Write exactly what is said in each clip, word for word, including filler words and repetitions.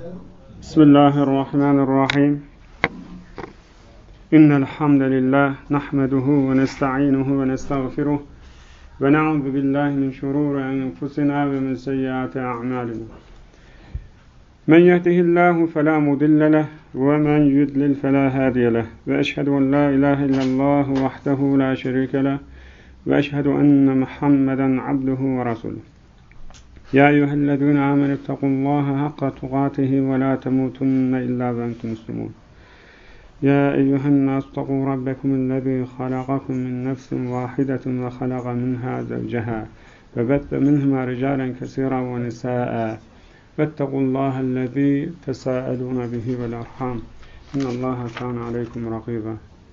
Bismillahirrahmanirrahim. İnnel hamdelellahi nahmeduhu ve nesta'înuhu ve nestağfiruh ve na'ûzu billahi min şurûri enfusina ve min seyyiâti a'mâlinâ. Men yehdihillahu felâ mudille leh ve men yudlil felâ hâdiye leh. Ve eşhedü en lâ ilâhe illallah vahdehu lâ şerîke leh ve eşhedü enne Muhammeden abduhu ve rasûluh. Ya eyyühellezîne âmenû ittaqullâhe hakka tuqâtihi ve lâ temûtunne illâ ve entum muslimûn. Ya eyyühennâs ittaqû rabbekumellezî halaqakum min nefsin vâhidetin ve halaqa minhâ zevcehâ ve bette minhumâ ricâlen kesîran ve nisâ'a vettaqullâhellezî tesâelûne bihi vel arhâm innallâhe kâne aleykum rakîbâ.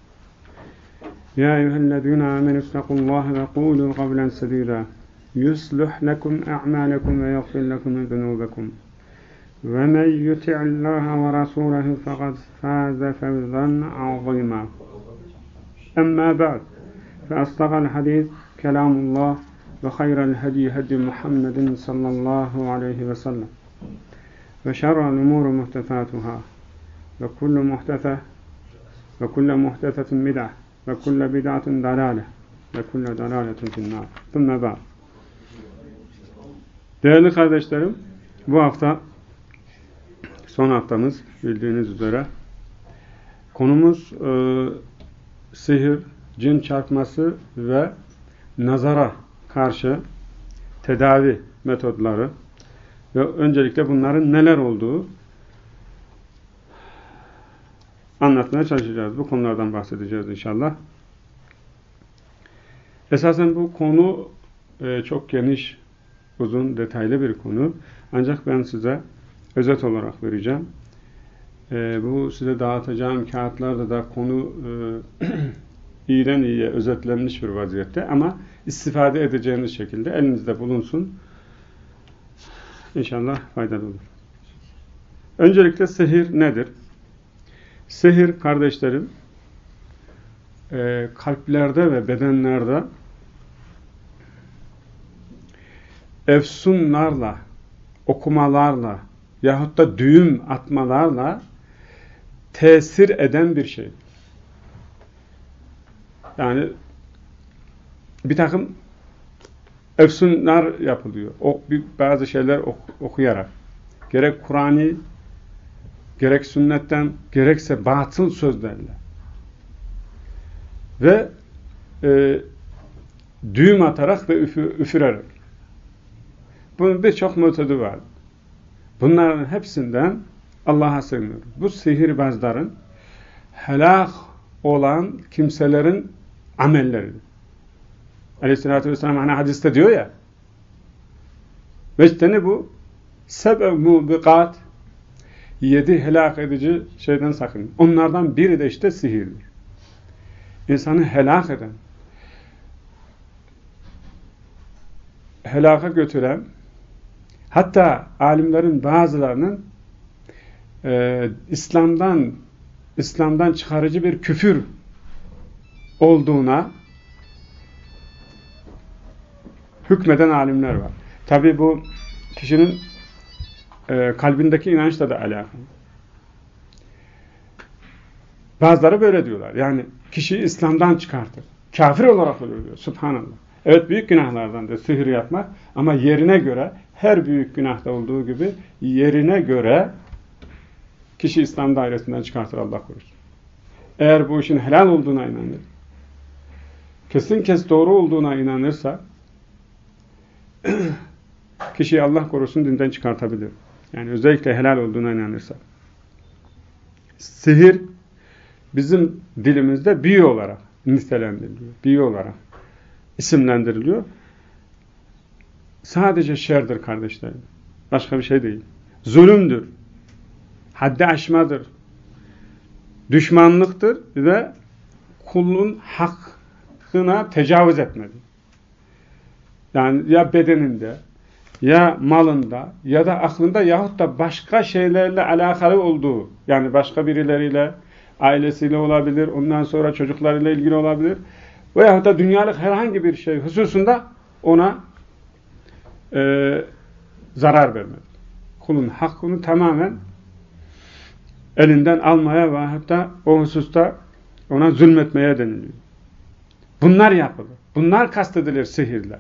Ya eyyühellezîne âmenû ittaqullâhe ve qûlû kavlen sedîdâ yuslih lekum a'mâlekum ve yaghfir lekum zunûbekum. Ve men yuti'illâhe ve rasûlehu fekad fâze fevzan azîmâ. Emmâ ba'd. Fe asdaqal hadîs kelâmullah ve hayral hedî hedî Muhammedin sallallahu aleyhi ve sellem. Ve şerrel umûru muhtesâtuhâ. Ve kullu muhtese ve kullu muhtesetin bid'ah ve kullu bid'atin dalâle ve kullu dalâletin finnâr. Sümme ba'd. Değerli kardeşlerim, bu hafta son haftamız bildiğiniz üzere. Konumuz e, sihir, cin çarpması ve nazara karşı tedavi metodları ve öncelikle bunların neler olduğu anlatmaya çalışacağız. Bu konulardan bahsedeceğiz inşallah. Esasen bu konu e, çok geniş, uzun, detaylı bir konu. Ancak ben size özet olarak vereceğim. E, bu size dağıtacağım kağıtlarda da konu e, iyiden iyiye özetlenmiş bir vaziyette ama istifade edeceğiniz şekilde elinizde bulunsun. İnşallah faydalı olur. Öncelikle sihir nedir? Sihir kardeşlerim e, kalplerde ve bedenlerde efsunlarla, okumalarla yahut da düğüm atmalarla tesir eden bir şey. Yani bir takım efsunlar yapılıyor. O, bir, bazı şeyler ok, okuyarak. Gerek Kur'an'ı, gerek sünnetten, gerekse batıl sözlerle. Ve e, düğüm atarak ve üfü, üfürerek. Bunun birçok metodu var. Bunların hepsinden Allah'a sığınıyoruz. Bu sihirbazların helak olan kimselerin amelleridir. Aleyhisselatü vesselam hani hadiste diyor ya veçteni bu sebeb mubikat yedi helak edici şeyden sakın. Onlardan biri de işte sihirdir. İnsanı helak eden, helaka götüren, hatta alimlerin bazılarının e, İslam'dan İslam'dan çıkarıcı bir küfür olduğuna hükmeden alimler var. Tabi bu kişinin e, kalbindeki inançla da alakalı. Bazıları böyle diyorlar. Yani kişiyi İslam'dan çıkartır. Kafir olarak ölür diyor. Subhanallah. Evet, büyük günahlardan da sihir yapmak ama yerine göre, her büyük günahta olduğu gibi yerine göre kişi İslam dairesinden çıkartır, Allah korusun. Eğer bu işin helal olduğuna inanır, kesin kes doğru olduğuna inanırsa kişiyi Allah korusun dinden çıkartabilir. Yani özellikle helal olduğuna inanırsa. Sihir bizim dilimizde büyü olarak nitelendiriliyor. Büyü olarak isimlendiriliyor. Sadece şerdir kardeşlerim. Başka bir şey değil. Zulümdür. Haddi aşmadır. Düşmanlıktır ve kulun hakkına tecavüz etmedir. Yani ya bedeninde, ya malında, ya da aklında yahut da başka şeylerle alakalı olduğu, yani başka birileriyle, ailesiyle olabilir, ondan sonra çocuklarıyla ilgili olabilir veyahut da dünyalık herhangi bir şey hususunda ona e, zarar vermez. Kulun hakkını tamamen elinden almaya ve hatta o hususta ona zulmetmeye deniliyor. Bunlar yapılır. Bunlar kastedilir sihirle.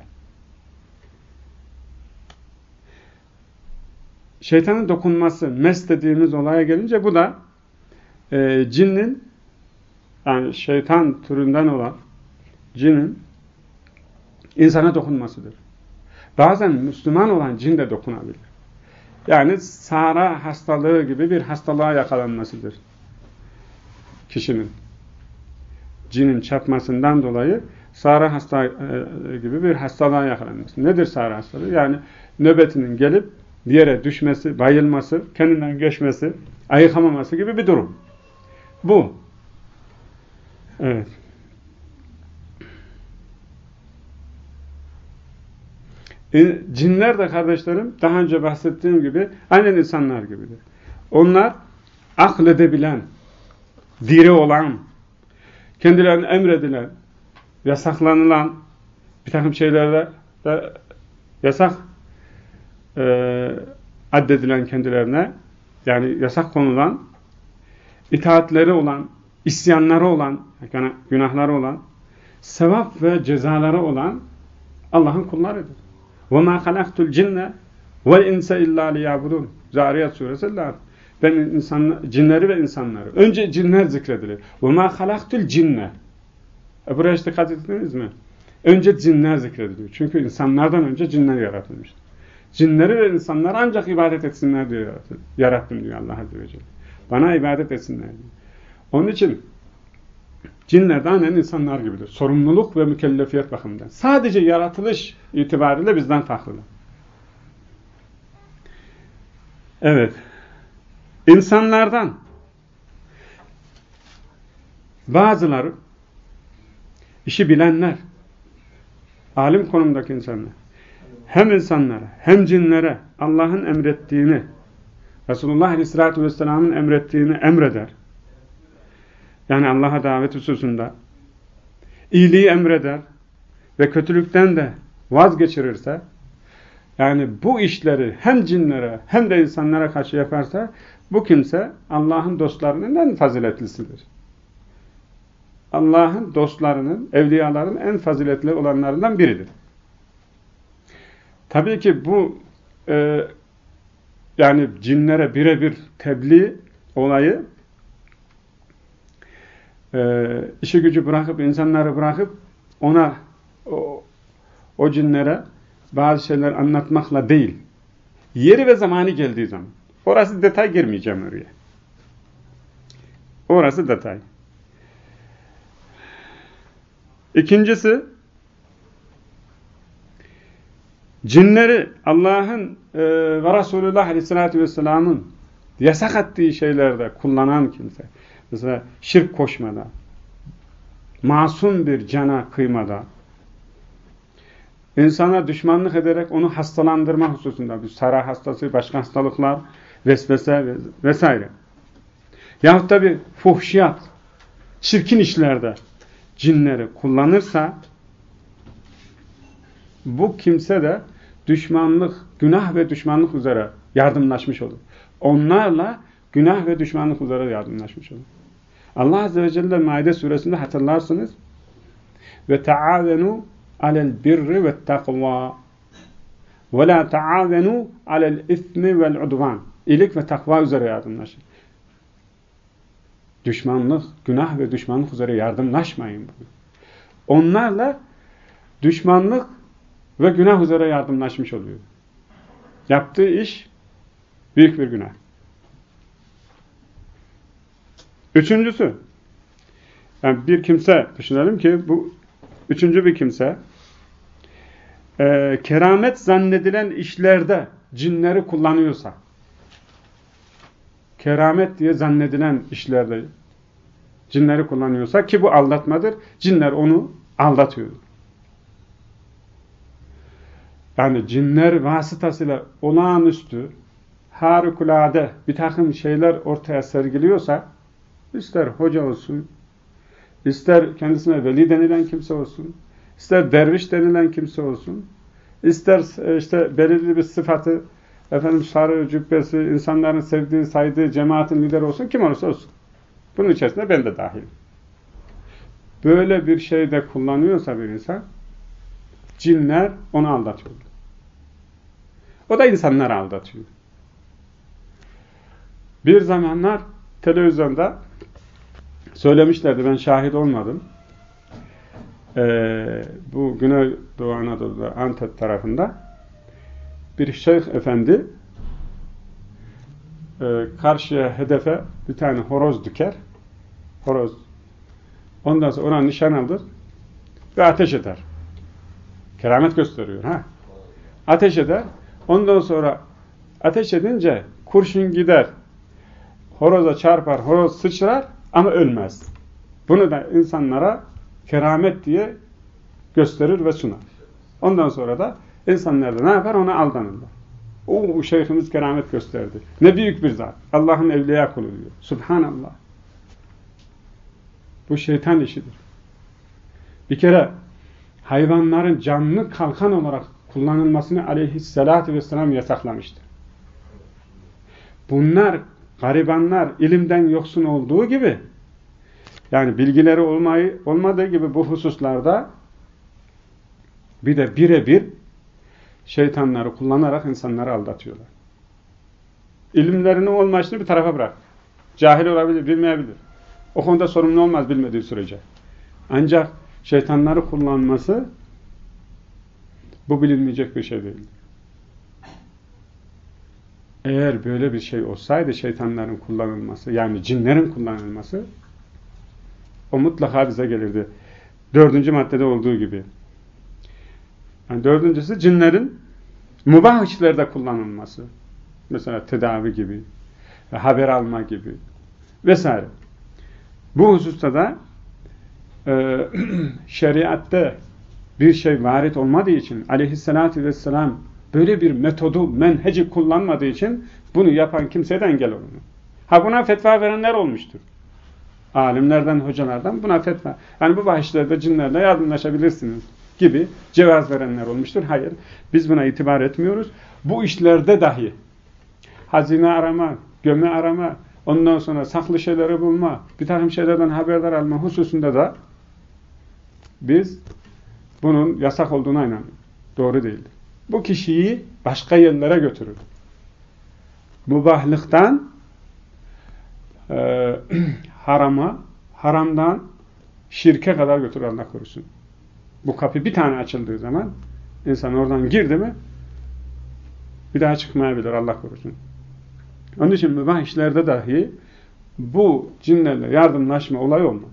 Şeytanın dokunması, mes dediğimiz olaya gelince bu da e, cinnin, yani şeytan türünden olan cinin insana dokunmasıdır. Bazen Müslüman olan cin de dokunabilir. Yani sara hastalığı gibi bir hastalığa yakalanmasıdır kişinin. Cinin çarpmasından dolayı sara hasta gibi bir hastalığa yakalanması. Nedir sara hastalığı? Yani nöbetinin gelip bir yere düşmesi, bayılması, kendinden geçmesi, ayıkamaması gibi bir durum. Bu. Evet. Cinler de kardeşlerim, daha önce bahsettiğim gibi aynen insanlar gibidir. Onlar akledebilen, diri olan, kendilerine emredilen, yasaklanılan bir takım şeylerde de yasak e, addedilen kendilerine, yani yasak konulan, itaatleri olan, isyanları olan, yani günahları olan, sevap ve cezaları olan Allah'ın kullarıdır. وَمَا خَلَقْتُ الْجِنَّ وَالْاِنْسَ اِلَّا لِيَعْبُدُونَ Zariyat suresi Allah. Ben insan, cinleri ve insanları. Önce cinler zikredilir. وَمَا خَلَقْتُ الْجِنَّ e Buraya işte dikkat ettiniz mi? Önce cinler zikrediliyor. Çünkü insanlardan önce cinler yaratılmıştır. Cinleri ve insanları ancak ibadet etsinler diyor. Yarattım diyor Allah Azze ve Celle. Bana ibadet etsinler diyor. Onun için cinler de aynen insanlar gibidir. Sorumluluk ve mükellefiyet bakımından. Sadece yaratılış itibariyle bizden farklıdır. Evet. İnsanlardan bazıları, işi bilenler, alim konumdaki insanlar, hem insanlara hem cinlere Allah'ın emrettiğini, Resulullah Aleyhisselatü Vesselam'ın emrettiğini emreder. Yani Allah'a davet hususunda iyiliği emreder ve kötülükten de vazgeçirirse, yani bu işleri hem cinlere hem de insanlara karşı yaparsa, bu kimse Allah'ın dostlarının en faziletlisidir. Allah'ın dostlarının, evliyaların en faziletli olanlarından biridir. Tabii ki bu e, yani cinlere birebir tebliğ olayı, e, işi gücü bırakıp, insanları bırakıp ona, o, o cinlere bazı şeyler anlatmakla değil, yeri ve zamanı geldiği zaman. Orası detay, girmeyeceğim oraya. Orası detay. İkincisi, cinleri Allah'ın e, ve Resulullah Aleyhisselatü Vesselam'ın yasak ettiği şeylerde kullanan kimse, mesela şirk koşmada, masum bir cana kıymada, insana düşmanlık ederek onu hastalandırma hususunda, bir sara hastası, başka hastalıklar, vesvese vesaire. Yahut da bir fuhşiyat, çirkin işlerde cinleri kullanırsa, bu kimse de düşmanlık, günah ve düşmanlık üzere yardımlaşmış olur. Onlarla günah ve düşmanlık üzere yardımlaşmış olur. Allah Azze ve Celle Maide suresinde hatırlarsınız. Ve taavenu alel birri ve takva ve la taavenu alel ismi vel udvan. İyilik ve takva üzere yardımlaşın. Düşmanlık, günah ve düşmanlık üzere yardımlaşmayın. Onlarla düşmanlık ve günah üzere yardımlaşmış oluyor. Yaptığı iş büyük bir günah. Üçüncüsü, yani bir kimse, düşünelim ki bu üçüncü bir kimse, e, keramet zannedilen işlerde cinleri kullanıyorsa, keramet diye zannedilen işlerde cinleri kullanıyorsa, ki bu aldatmadır, cinler onu aldatıyor. Yani cinler vasıtasıyla olağanüstü, harikulade bir takım şeyler ortaya sergiliyorsa, ister hoca olsun, ister kendisine veli denilen kimse olsun, ister derviş denilen kimse olsun, ister işte belirli bir sıfatı efendim sarı cübbesi, insanların sevdiği, saydığı cemaatin lideri olsun, kim olursa olsun. Bunun içerisinde ben de dahil. Böyle bir şeyde kullanıyorsa bir insan, cinler onu aldatıyor. O da insanları aldatıyor. Bir zamanlar televizyonda söylemişlerdi, ben şahit olmadım. Ee, bu Güneydoğu Anadolu'da, Antep tarafında bir şeyh efendi e, karşıya, hedefe bir tane horoz diker. Horoz. Ondan sonra ona nişan alır ve ateş eder. Keramet gösteriyor. Ha? Ateş eder. Ondan sonra ateş edince kurşun gider. Horoza çarpar, horoz sıçrar ama ölmez. Bunu da insanlara keramet diye gösterir ve sunar. Ondan sonra da insanlar da ne yapar? Ona aldanırlar. O şeyhimiz keramet gösterdi. Ne büyük bir zat. Allah'ın evliya kulu diyor. Subhanallah. Bu şeytan işidir. Bir kere hayvanların canlı kalkan olarak kullanılmasını aleyhissalatü vesselam yasaklamıştır. Bunlar garibanlar ilimden yoksun olduğu gibi, yani bilgileri olmayı, olmadığı gibi bu hususlarda bir de birebir şeytanları kullanarak insanları aldatıyorlar. İlimlerinin olmayışını bir tarafa bırak. Cahil olabilir, bilmeyebilir. O konuda sorumlu olmaz bilmediği sürece. Ancak şeytanları kullanması bu bilinmeyecek bir şey değil. Eğer böyle bir şey olsaydı şeytanların kullanılması, yani cinlerin kullanılması, o mutlaka bize gelirdi. Dördüncü maddede olduğu gibi. Yani dördüncüsü cinlerin mübah işlerde kullanılması. Mesela tedavi gibi, haber alma gibi vesaire. Bu hususta da e, şeriatte bir şey varit olmadığı için aleyhissalatü vesselam böyle bir metodu, menheci kullanmadığı için bunu yapan kimseye de engel olunur. Ha buna fetva verenler olmuştur. Alimlerden, hocalardan buna fetva. Yani bu bahishlerde cinlerle yardımlaşabilirsiniz gibi cevaz verenler olmuştur. Hayır, biz buna itibar etmiyoruz. Bu işlerde dahi hazine arama, göme arama, ondan sonra saklı şeyleri bulma, bir takım şeylerden haberdar alma hususunda da biz bunun yasak olduğuna inanıyoruz. Doğru değildir. Bu kişiyi başka yerlere götürür. Mubahlıktan e, harama, haramdan şirke kadar götürür, Allah korusun. Bu kapı bir tane açıldığı zaman insan oradan girdi mi bir daha çıkmayabilir, Allah korusun. Onun için mübah işlerde dahi bu cinlerle yardımlaşma olayı olmaz.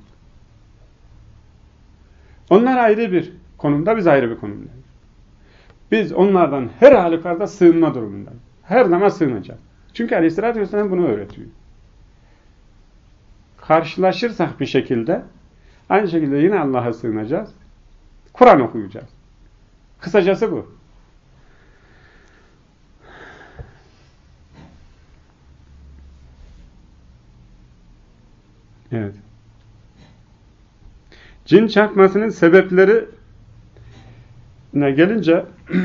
Onlar ayrı bir konumda, biz ayrı bir konumdayız. Biz onlardan her halükarda sığınma durumundayız. Her zaman sığınacağız. Çünkü Aleyhisselatü Vesselam bunu öğretiyor. Karşılaşırsak bir şekilde aynı şekilde yine Allah'a sığınacağız. Kur'an okuyacağız. Kısacası bu. Evet. Cin çarpmasının sebepleri ne gelince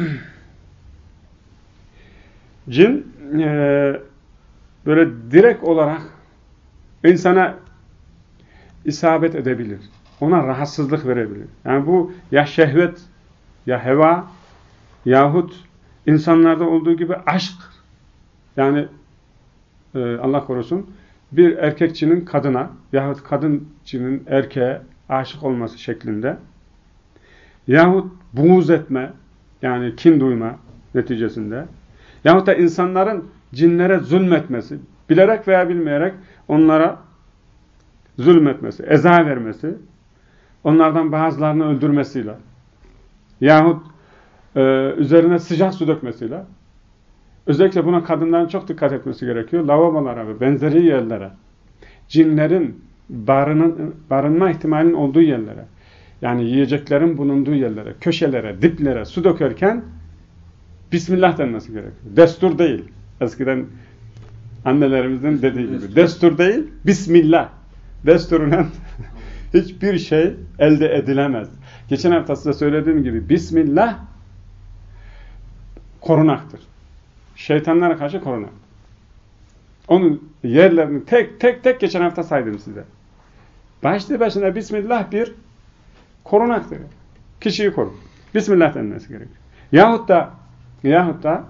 cin e, böyle direkt olarak insana isabet edebilir. Ona rahatsızlık verebilir. Yani bu ya şehvet, ya heva, yahut insanlarda olduğu gibi aşk. Yani e, Allah korusun bir erkekçinin kadına yahut kadıncının erkeğe aşık olması şeklinde yahut buğz etme, yani kin duyma neticesinde yahut da insanların cinlere zulmetmesi, bilerek veya bilmeyerek onlara zulmetmesi, eza vermesi, onlardan bazılarını öldürmesiyle yahut e, üzerine sıcak su dökmesiyle, özellikle buna kadınların çok dikkat etmesi gerekiyor. Lavabolara ve benzeri yerlere, cinlerin barının, barınma ihtimalinin olduğu yerlere, yani yiyeceklerin bulunduğu yerlere, köşelere, diplere su dökerken Bismillah denmesi gerekiyor. Destur değil. Eskiden annelerimizin dediği gibi. Destur değil, Bismillah. Desturundan hiçbir şey elde edilemez. Geçen hafta size söylediğim gibi Bismillah korunaktır. şeytanlara karşı korunak. Onun yerlerini tek tek tek geçen hafta saydım size. Başlı başına Bismillah bir korunaktır. Kişiyi korur. Bismillah denmesi gerekiyor. Yahut da yahut da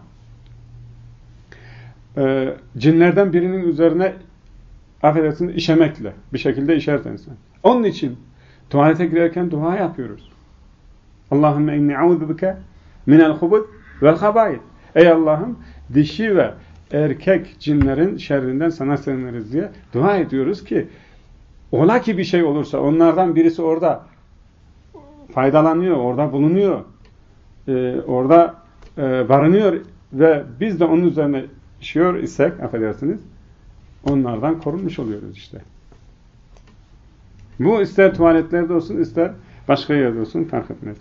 e, cinlerden birinin üzerine affedersin işemekle bir şekilde işersen sen. Onun için tuvalete girerken dua yapıyoruz. Allahümme inni a'udhu bike minel hubud vel habayid. Ey Allah'ım dişi ve erkek cinlerin şerrinden sana sığınırız diye dua ediyoruz ki ola ki bir şey olursa onlardan birisi orada faydalanıyor, orada bulunuyor, e, orada e, barınıyor ve biz de onun üzerine işiyor isek, affedersiniz, onlardan korunmuş oluyoruz işte. Bu ister tuvaletlerde olsun, ister başka yerde olsun fark etmez.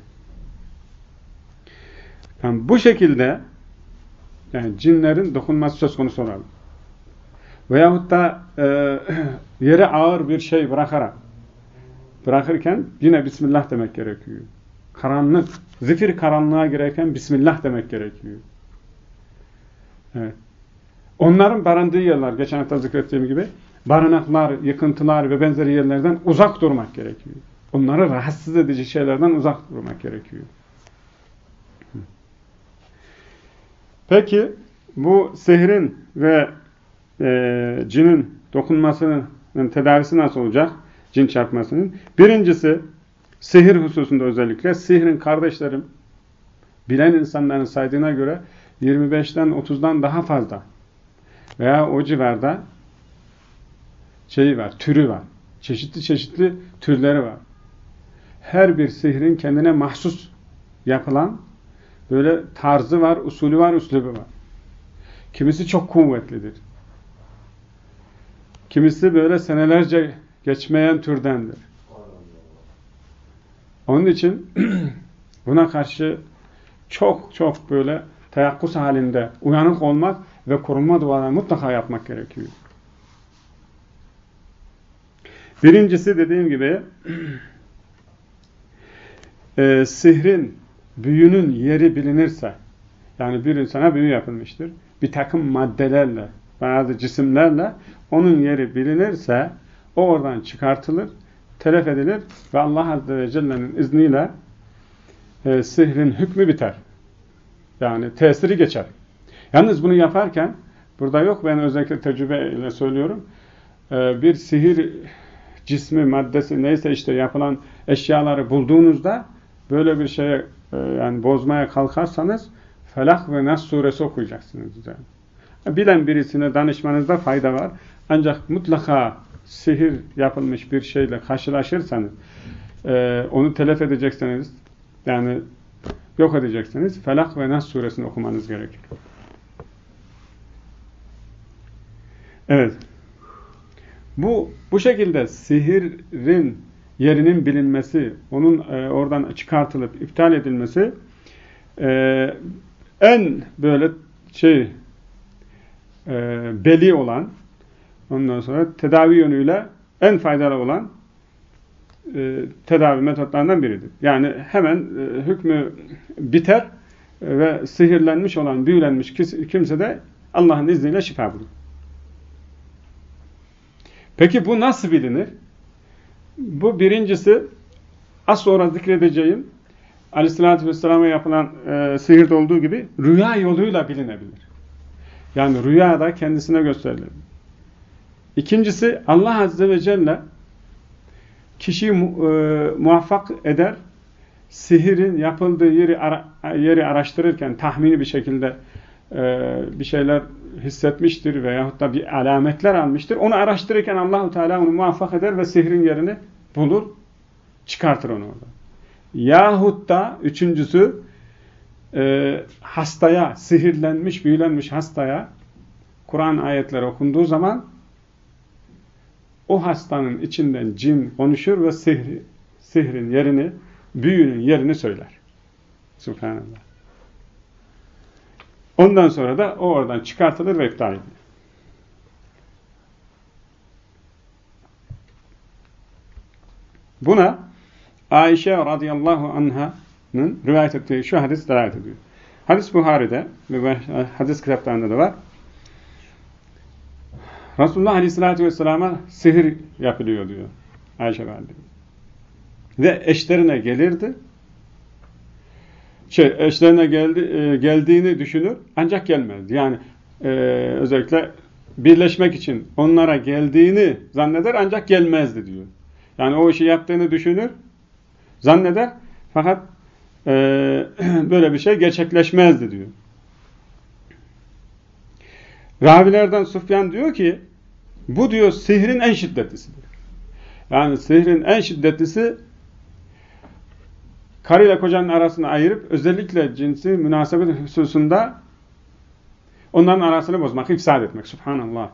Yani bu şekilde yani cinlerin dokunması söz konusu olabilir. Veyahut da e, yere ağır bir şey bırakarak bırakırken yine Bismillah demek gerekiyor. Karanlık, zifir karanlığa girerken Bismillah demek gerekiyor. Evet. Onların barındığı yerler, geçen hafta zikrettiğim gibi, barınaklar, yıkıntılar ve benzeri yerlerden uzak durmak gerekiyor. Onları rahatsız edici şeylerden uzak durmak gerekiyor. Peki, bu sihrin ve e, cinin dokunmasının tedavisi nasıl olacak? Cin çarpmasının. Birincisi, sihir hususunda özellikle, sihrin kardeşlerim, bilen insanların saydığına göre yirmi beşten otuzdan daha fazla veya o civarda şeyi var, türü var. Çeşitli çeşitli türleri var. Her bir sihrin kendine mahsus yapılan böyle tarzı var, usulü var, üslubu var. Kimisi çok kuvvetlidir. Kimisi böyle senelerce geçmeyen türdendir. Onun için buna karşı çok çok böyle teyakkuz halinde uyanık olmak ve korunma dualarını mutlaka yapmak gerekiyor. Birincisi dediğim gibi e, sihrin, büyünün yeri bilinirse, yani bir insana büyü yapılmıştır. Bir takım maddelerle, bazı cisimlerle onun yeri bilinirse o oradan çıkartılır, telef edilir ve Allah Azze ve Celle'nin izniyle e, sihrin hükmü biter. Yani tesiri geçer. Yalnız bunu yaparken, burada yok, ben özellikle tecrübeyle söylüyorum, e, bir sihir cismi, maddesi neyse işte yapılan eşyaları bulduğunuzda böyle bir şeye e, yani bozmaya kalkarsanız Felak ve Nas suresi okuyacaksınız üzerine. Bilen birisine danışmanızda fayda var. Ancak mutlaka sihir yapılmış bir şeyle karşılaşırsanız, e, onu telef edecekseniz, yani yok edeceksiniz, Felak ve Nas suresini okumanız gerekir. Evet. Bu bu şekilde sihirin yerinin bilinmesi, onun e, oradan çıkartılıp iptal edilmesi e, en böyle şey e, beli olan, ondan sonra tedavi yönüyle en faydalı olan e, tedavi metotlarından biridir. Yani hemen e, hükmü biter ve sihirlenmiş olan, büyülenmiş kimse de Allah'ın izniyle şifa bulur. Peki bu nasıl bilinir? Bu birincisi, az sonra zikredeceğim Aleyhisselatü Vesselam'a yapılan e, sihirde olduğu gibi rüya yoluyla bilinebilir. Yani rüyada kendisine gösterilir. İkincisi, Allah Azze ve Celle kişiyi mu, e, muvaffak eder, sihirin yapıldığı yeri, ara, yeri araştırırken tahmini bir şekilde e, bir şeyler hissetmiştir veyahut da bir alametler almıştır. Onu araştırırken Allahu Teala onu muvaffak eder ve sihrin yerini bulur, çıkartır onu orada. Yahut da üçüncüsü e, hastaya, sihirlenmiş, büyülenmiş hastaya Kur'an ayetleri okunduğu zaman o hastanın içinden cin konuşur ve sihri, sihrin yerini, büyünün yerini söyler. Subhanallah. Ondan sonra da o oradan çıkartılır ve iptal edilir. Buna Ayşe radıyallahu anh'ın rivayet ettiği şu hadis delalet ediyor. Hadis Buhari'de ve hadis kitaplarında da var. Resulullah Aleyhisselatü Vesselam'a sihir yapılıyor diyor Ayşe Validemiz. Ve eşlerine gelirdi. Şey, eşlerine geldi, e, geldiğini düşünür ancak gelmezdi. Yani e, özellikle birleşmek için onlara geldiğini zanneder ancak gelmezdi diyor. Yani o işi yaptığını düşünür, zanneder fakat e, böyle bir şey gerçekleşmezdi diyor. Ravilerden Süfyan diyor ki bu diyor sihrin en şiddetlisidir. Yani sihrin en şiddetlisi karıyla kocanın arasını ayırıp özellikle cinsi münasebet hususunda onların arasını bozmak, ifsad etmek. Subhanallah.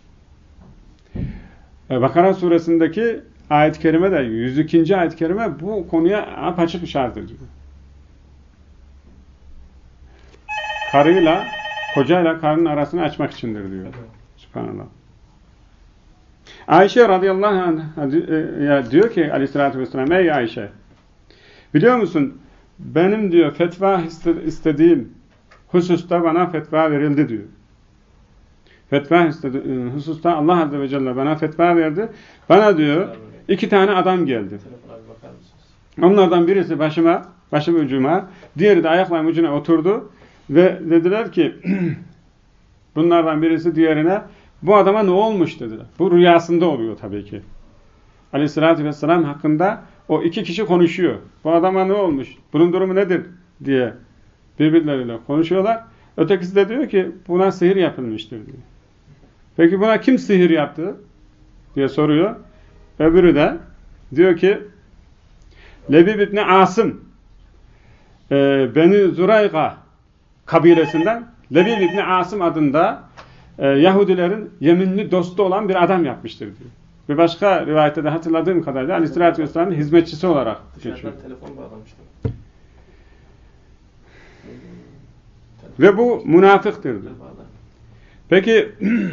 Bakara suresindeki ayet-i kerime de yüz ikinci ayet-i kerime bu konuya apaçık işaret ediyor. Karıyla, kocayla karının arasını açmak içindir diyor. Subhanallah. Ayşe radıyallahu anh diyor ki aleyhissalatü vesselam, ey Ayşe, biliyor musun benim diyor fetva istediğim hususta bana fetva verildi diyor. Fetva istediğim hususta Allah azze ve celle bana fetva verdi. Bana diyor iki tane adam geldi. Onlardan birisi başıma, başım ucuma, diğeri de ayaklarım ucuna oturdu ve dediler ki bunlardan birisi diğerine bu adama ne olmuş dediler. Bu rüyasında oluyor tabii ki. Aleyhissalatü vesselam hakkında o iki kişi konuşuyor. Bu adama ne olmuş? Bunun durumu nedir? Diye birbirleriyle konuşuyorlar. Ötekisi de diyor ki buna sihir yapılmıştır diyor. Peki buna kim sihir yaptı? Diye soruyor. Öbürü de diyor ki Lebib İbni Asım e, Beni Zurayga kabilesinden Lebib İbni Asım adında e, Yahudilerin yeminli dostu olan bir adam yapmıştır diyor. Bir başka rivayette de hatırladığım kadarıyla Aleyhisselatü Vesselam'ın hizmetçisi olarak geçiyor. Telefon bağlamıştım. Ve bu münafıktır diyor. Peki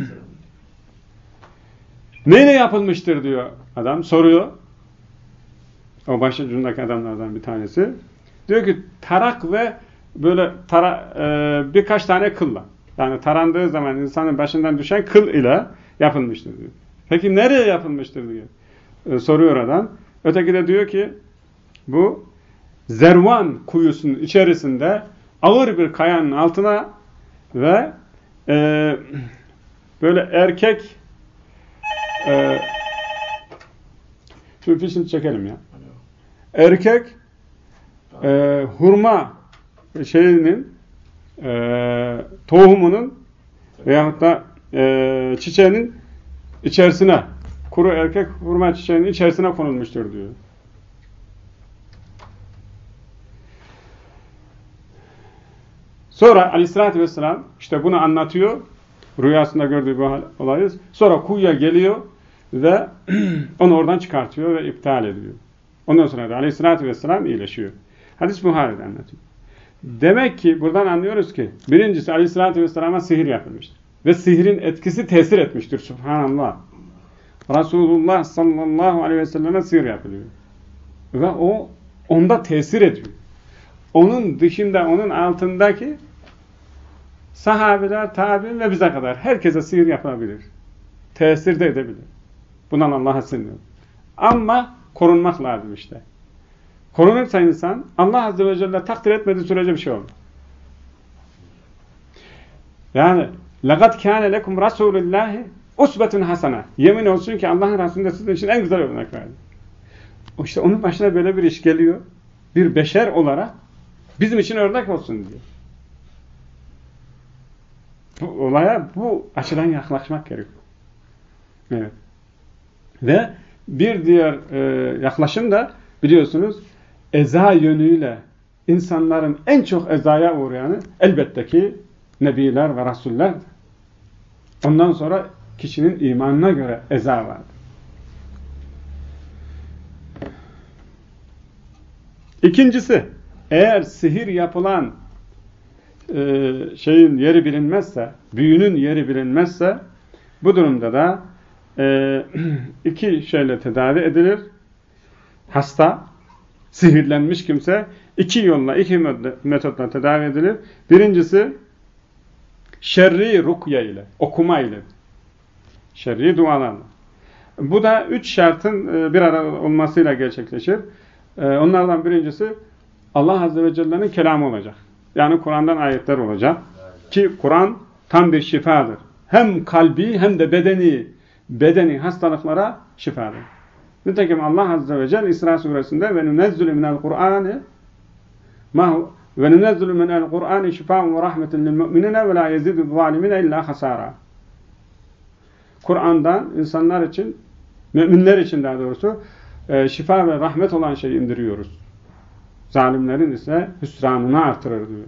neyle yapılmıştır diyor adam, soruyor. O başucundaki adamlardan bir tanesi. Diyor ki tarak ve böyle tara, e, birkaç tane kılla. Yani tarandığı zaman insanın başından düşen kıl ile yapılmıştır diyor. Peki nereye yapılmıştır diyor. E, soruyor adam. Öteki de diyor ki bu Zervan kuyusunun içerisinde ağır bir kayanın altına ve e, böyle erkek e, şu fişini çekelim ya. Erkek e, hurma şeyinin e, tohumunun veyahut da e, çiçeğinin içerisine, kuru erkek hurma çiçeğinin içerisine konulmuştur diyor. Sonra Aleyhisselatü Vesselam işte bunu anlatıyor. Rüyasında gördüğü bu olayı. Sonra kuyuya geliyor ve onu oradan çıkartıyor ve iptal ediyor. Ondan sonra da Aleyhisselatü Vesselam iyileşiyor. Hadis Buhari'de anlatıyor. Demek ki buradan anlıyoruz ki birincisi Aleyhisselatü Vesselam'a sihir yapılmıştır. Ve sihrin etkisi tesir etmiştir. Subhanallah. Resulullah sallallahu aleyhi ve selleme sihir yapılıyor. Ve o onda tesir ediyor. Onun dışında, onun altındaki sahabeler, tabi'in ve bize kadar herkese sihir yapabilir. Tesir de edebilir. Bundan Allah'a sığınıyor. Ama korunmak lazım işte. Korunursa insan Allah azze ve celle takdir etmediği sürece bir şey olmaz. Yani لَقَدْ كَانَ لَكُمْ رَسُولُ اللّٰهِ اُسْبَةٌ hasana. Yemin olsun ki Allah'ın Resulü sizin için en güzel örnek verdi. İşte onun başına böyle bir iş geliyor. Bir beşer olarak bizim için örnek olsun diyor. Bu olaya bu açıdan yaklaşmak gerekiyor. Evet. Ve bir diğer e, yaklaşım da biliyorsunuz eza yönüyle insanların en çok ezaya uğrayanı elbette ki nebiler ve rasuller. Ondan sonra kişinin imanına göre eza vardır. İkincisi, eğer sihir yapılan e, şeyin yeri bilinmezse, büyünün yeri bilinmezse, bu durumda da e, iki şeyle tedavi edilir. Hasta, sihirlenmiş kimse iki yolla, iki metotla tedavi edilir. Birincisi şerri rukye ile, okuma ile. Şerri dualarla. Bu da üç şartın bir arada olmasıyla gerçekleşir. Onlardan birincisi Allah Azze ve Celle'nin kelamı olacak. Yani Kur'an'dan ayetler olacak. Ki Kur'an tam bir şifadır. Hem kalbi hem de bedeni bedeni hastalıklara şifadır. Nitekim Allah Azze ve Celle İsra suresinde ve nunezzilu minel Kur'ani ve nunezzilu minel Kur'ani şifaun ve rahmetun lil mu'minine ve la yezidu zalimine illa hasara. Kur'an'dan insanlar için, müminler için daha doğrusu şifa ve rahmet olan şeyi indiriyoruz. Zalimlerin ise hüsranını artırır diyor.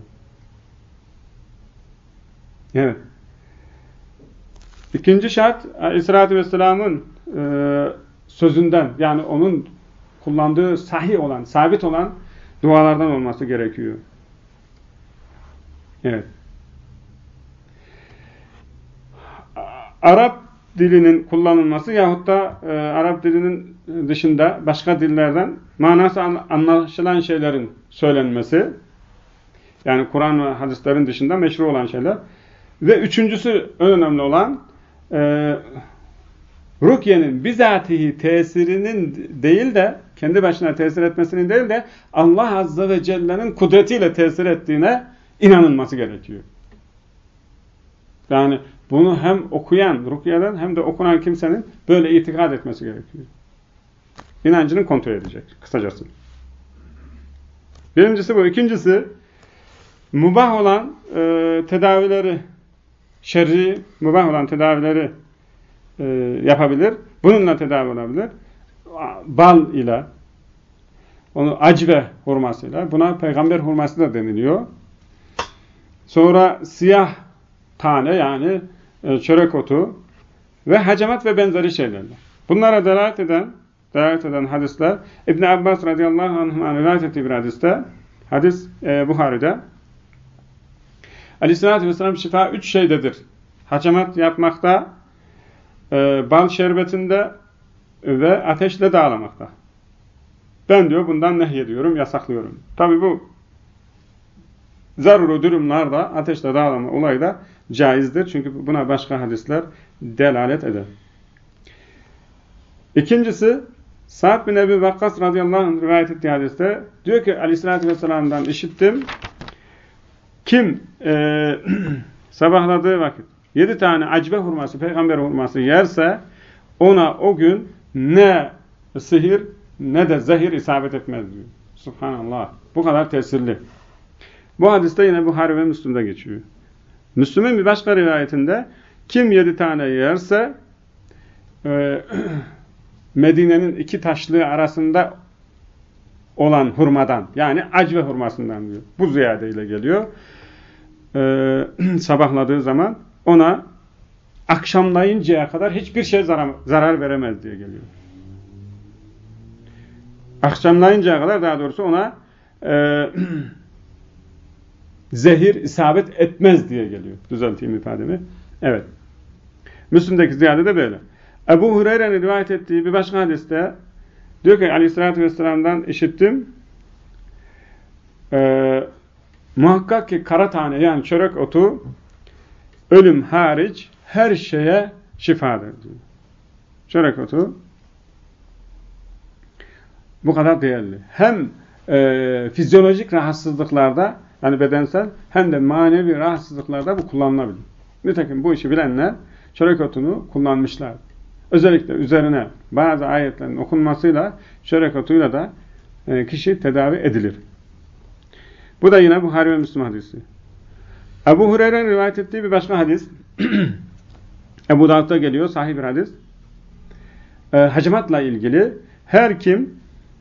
Evet. İkinci şart, Aleyhisselatü Vesselam'ın e, sözünden, yani onun kullandığı sahih olan, sabit olan dualardan olması gerekiyor. Evet. Arap dilinin kullanılması yahut da e, Arap dilinin dışında başka dillerden manası anlaşılan şeylerin söylenmesi, yani Kur'an ve hadislerin dışında meşru olan şeyler. Ve üçüncüsü önemli olan e, rukyenin bizatihi tesirinin değil de, kendi başına tesir etmesinin değil de Allah Azze ve Celle'nin kudretiyle tesir ettiğine inanılması gerekiyor. Yani bunu hem okuyan, rukyeden hem de okunan kimsenin böyle itikad etmesi gerekiyor. İnancını kontrol edecek kısacası. Birincisi bu. İkincisi mübah olan e, tedavileri, şerri, mübah olan tedavileri e, yapabilir. Bununla tedavi olabilir. Bal ile, onu acve hurmasıyla, buna peygamber hurması da deniliyor. Sonra siyah tane, yani e, çörek otu ve hacamat ve benzeri şeylerle. Bunlara delalet eden, delalet eden hadisler, İbn Abbas radıyallahu anh'ın rivayet ettiği bir hadiste, hadis e, Buhari'de, Aleyhisselatü Vesselam şifa üç şeydedir. Hacamat yapmakta, e, bal şerbetinde ve ateşle dağlamakta. Ben diyor bundan nehyediyorum, yasaklıyorum. Tabi bu zaruri durumlarda ateşle dağlama olayı da caizdir. Çünkü buna başka hadisler delalet eder. İkincisi, Sa'd bin Ebi Vakkas radıyallahu anh rivayet ettiği hadiste diyor ki Aleyhisselatü Vesselam'dan işittim. Kim e, sabahladığı vakit yedi tane acve hurması, peygamber hurması yerse ona o gün ne sihir ne de zehir isabet etmez diyor. Subhanallah. Bu kadar tesirli. Bu hadiste yine Buhari ve Müslim'de geçiyor. Müslim'in bir başka rivayetinde kim yedi tane yerse e, Medine'nin iki taşlığı arasında olan hurmadan, yani acve hurmasından diyor. Bu ziyadeyle geliyor. E, sabahladığı zaman ona akşamlayıncaya kadar hiçbir şey zarar, zarar veremez diye geliyor. Akşamlayıncaya kadar, daha doğrusu ona e, zehir isabet etmez diye geliyor. Düzelteyim ifademi. Evet. Müslim'deki ziyade de böyle. Ebu Hureyre'nin rivayet ettiği bir başka hadiste diyor ki Aleyhisselatü Vesselam'dan işittim. Ee, muhakkak ki kara tane, yani çörek otu ölüm hariç her şeye şifadır diyor. Çörek otu bu kadar değerli. Hem e, fizyolojik rahatsızlıklarda, yani bedensel, hem de manevi rahatsızlıklarda bu kullanılabilir. Nitekim bu işi bilenler çörek otunu kullanmışlar. Özellikle üzerine bazı ayetlerin okunmasıyla çörek otuyla da e, kişi tedavi edilir. Bu da yine Buhari ve Müslim hadisi. Ebu Hureyre'nin rivayet ettiği bir başka hadis. Ebu Davud'da geliyor, sahih bir hadis. E, hacamatla ilgili her kim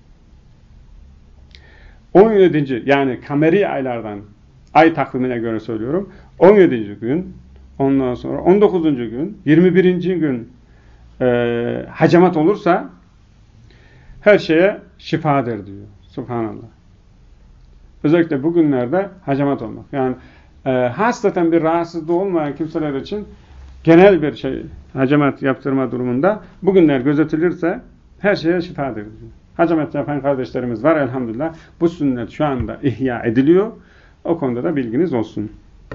on yedinci yani kameri aylardan, ay takvimine göre söylüyorum, on yedinci gün, ondan sonra on dokuzuncu gün, yirmi birinci gün e, hacamat olursa her şeye şifadır diyor. Subhanallah. Özellikle bugünlerde hacamat olmak. Yani e, hasreten bir rahatsızlığı olmayan kimseler için genel bir şey, hacamat yaptırma durumunda bugünler gözetilirse her şeye şifadır diyor. hacamet yapan kardeşlerimiz var elhamdülillah. Bu sünnet şu anda ihya ediliyor. O konuda da bilginiz olsun.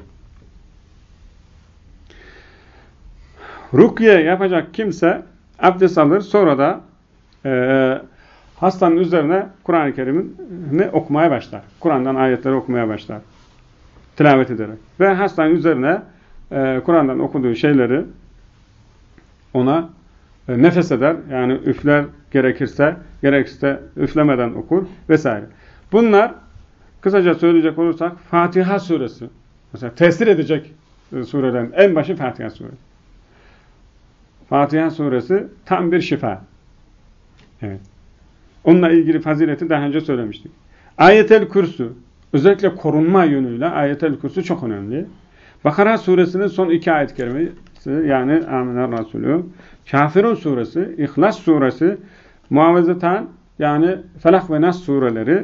Rukiye yapacak kimse abdest alır. Sonra da e, hastanın üzerine Kur'an-ı Kerim'i okumaya başlar. Kur'an'dan ayetleri okumaya başlar. Tilavet ederek. Ve hastanın üzerine e, Kur'an'dan okuduğu şeyleri ona e, nefes eder. Yani üfler gerekirse, gerekirse üflemeden okur vesaire. Bunlar kısaca söyleyecek olursak Fatiha suresi. Mesela tesir edecek e, surelerin en başı Fatiha suresi. Fatiha suresi tam bir şifa. Evet. Onunla ilgili fazileti daha önce söylemiştik. Ayet-el Kürsü, özellikle korunma yönüyle Ayet-el Kürsü çok önemli. Bakara suresinin son iki ayet-i kerimesi, yani Amener Resulü, Kafirun suresi, İhlas suresi, Muavvezetan, yani Felak ve Nas sureleri